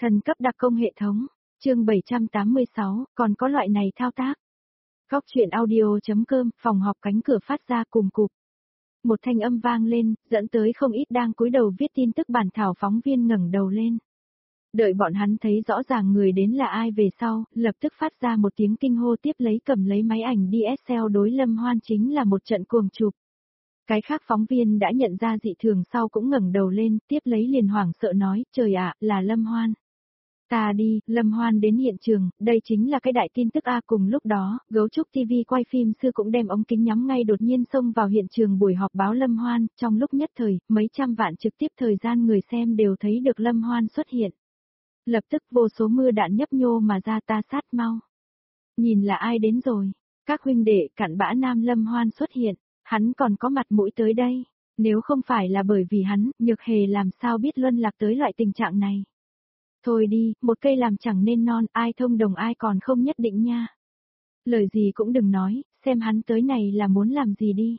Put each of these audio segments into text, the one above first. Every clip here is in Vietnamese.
Thần cấp đặc công hệ thống, chương 786, còn có loại này thao tác. Góc chuyện audio.com, phòng họp cánh cửa phát ra cùng cụp. Một thanh âm vang lên, dẫn tới không ít đang cúi đầu viết tin tức bản thảo phóng viên ngẩng đầu lên. Đợi bọn hắn thấy rõ ràng người đến là ai về sau, lập tức phát ra một tiếng kinh hô, tiếp lấy cầm lấy máy ảnh DSLR đối Lâm Hoan chính là một trận cuồng chụp. Cái khác phóng viên đã nhận ra dị thường sau cũng ngẩng đầu lên, tiếp lấy liền hoảng sợ nói, trời ạ, là Lâm Hoan. Ta đi, Lâm Hoan đến hiện trường, đây chính là cái đại tin tức A. Cùng lúc đó, Gấu Trúc TV quay phim sư cũng đem ống kính nhắm ngay đột nhiên xông vào hiện trường buổi họp báo Lâm Hoan, trong lúc nhất thời, mấy trăm vạn trực tiếp thời gian người xem đều thấy được Lâm Hoan xuất hiện. Lập tức vô số mưa đạn nhấp nhô mà ra, ta sát mau. Nhìn là ai đến rồi, các huynh đệ cặn bã nam Lâm Hoan xuất hiện, hắn còn có mặt mũi tới đây, nếu không phải là bởi vì hắn, Nhược Hề làm sao biết luân lạc tới loại tình trạng này. Thôi đi, một cây làm chẳng nên non, ai thông đồng ai còn không nhất định nha. Lời gì cũng đừng nói, xem hắn tới này là muốn làm gì đi.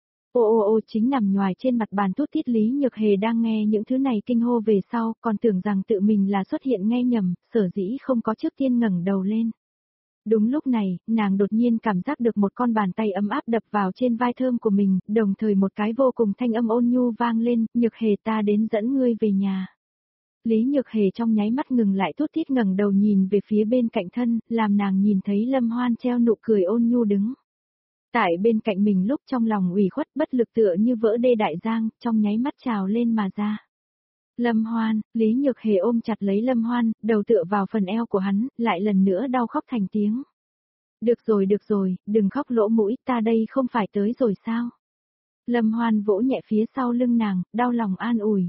Ô chính nằm nhoài trên mặt bàn thút thít Lý Nhược Hề đang nghe những thứ này kinh hô về sau, còn tưởng rằng tự mình là xuất hiện nghe nhầm, sở dĩ không có trước tiên ngẩng đầu lên. Đúng lúc này, nàng đột nhiên cảm giác được một con bàn tay ấm áp đập vào trên vai thơm của mình, đồng thời một cái vô cùng thanh âm ôn nhu vang lên, Nhược Hề ta đến dẫn ngươi về nhà. Lý Nhược Hề trong nháy mắt ngừng lại thút thít ngẩng đầu nhìn về phía bên cạnh thân, làm nàng nhìn thấy Lâm Hoan treo nụ cười ôn nhu đứng. Tại bên cạnh mình lúc trong lòng ủy khuất bất lực tựa như vỡ đê đại giang, trong nháy mắt trào lên mà ra. Lâm Hoan, Lý Nhược Hề ôm chặt lấy Lâm Hoan, đầu tựa vào phần eo của hắn, lại lần nữa đau khóc thành tiếng. Được rồi, đừng khóc lỗ mũi, ta đây không phải tới rồi sao? Lâm Hoan vỗ nhẹ phía sau lưng nàng, đau lòng an ủi.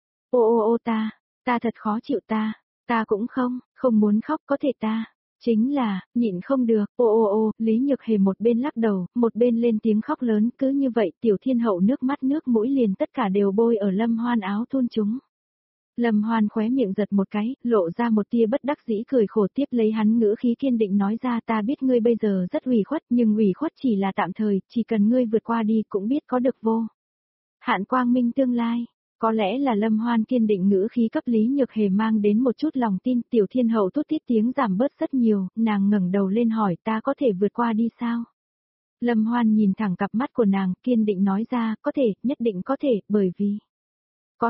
Ô ta thật khó chịu ta cũng không muốn khóc có thể ta. Chính là, nhịn không được, Lý Nhược Hề một bên lắc đầu, một bên lên tiếng khóc lớn, cứ như vậy tiểu thiên hậu nước mắt nước mũi liền tất cả đều bôi ở Lâm Hoan áo thun chúng. Lâm Hoan khóe miệng giật một cái, lộ ra một tia bất đắc dĩ cười khổ, tiếp lấy hắn ngữ khí kiên định nói ra, ta biết ngươi bây giờ rất ủy khuất, nhưng ủy khuất chỉ là tạm thời, chỉ cần ngươi vượt qua đi cũng biết có được vô hạn quang minh tương lai. Có lẽ là Lâm Hoan kiên định ngữ khí cấp Lý Nhược Hề mang đến một chút lòng tin, tiểu thiên hậu thút thít tiếng giảm bớt rất nhiều, nàng ngẩng đầu lên hỏi ta có thể vượt qua đi sao? Lâm Hoan nhìn thẳng cặp mắt của nàng, kiên định nói ra, có thể, nhất định có thể, bởi vì có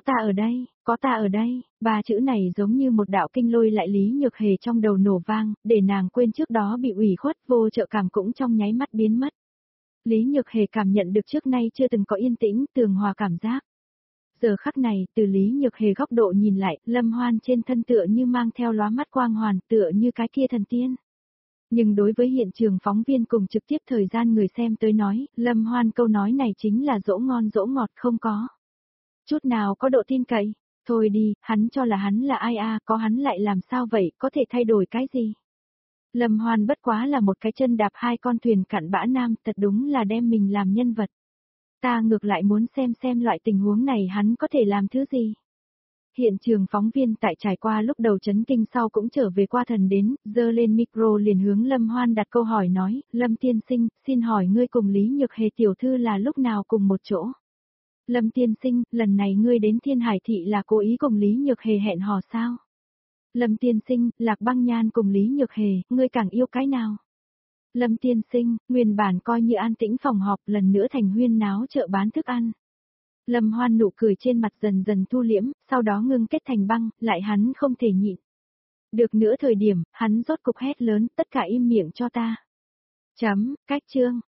ta ở đây, ba chữ này giống như một đạo kinh lôi lại Lý Nhược Hề trong đầu nổ vang, để nàng quên trước đó bị ủy khuất, vô trợ cảm cũng trong nháy mắt biến mất. Lý Nhược Hề cảm nhận được trước nay chưa từng có yên tĩnh, tường hòa cảm giác. Giờ khắc này, từ Lý Nhược Hề góc độ nhìn lại, Lâm Hoan trên thân tựa như mang theo lóa mắt quang hoàn, tựa như cái kia thần tiên. Nhưng đối với hiện trường phóng viên cùng trực tiếp thời gian người xem tới nói, Lâm Hoan câu nói này chính là dỗ ngon dỗ ngọt không có chút nào có độ tin cậy. Thôi đi, hắn cho là hắn là ai a, có hắn lại làm sao vậy, có thể thay đổi cái gì? Lâm Hoan bất quá là một cái chân đạp hai con thuyền cặn bã nam, thật đúng là đem mình làm nhân vật. Ta ngược lại muốn xem loại tình huống này hắn có thể làm thứ gì. Hiện trường phóng viên tại trải qua lúc đầu chấn kinh sau cũng trở về qua thần đến, giơ lên micro liền hướng Lâm Hoan đặt câu hỏi nói, Lâm tiên sinh, xin hỏi ngươi cùng Lý Nhược Hề tiểu thư là lúc nào cùng một chỗ? Lâm tiên sinh, lần này ngươi đến Thiên Hải Thị là cố ý cùng Lý Nhược Hề hẹn hò sao? Lâm tiên sinh, Lạc Băng Nhan cùng Lý Nhược Hề, ngươi càng yêu cái nào? Lâm tiên sinh, nguyên bản coi như an tĩnh phòng họp lần nữa thành huyên náo chợ bán thức ăn. Lâm Hoan nụ cười trên mặt dần dần thu liễm, sau đó ngưng kết thành băng, lại hắn không thể nhịn. Được nữa thời điểm, hắn rốt cục hét lớn, tất cả im miệng cho ta. Cách chương.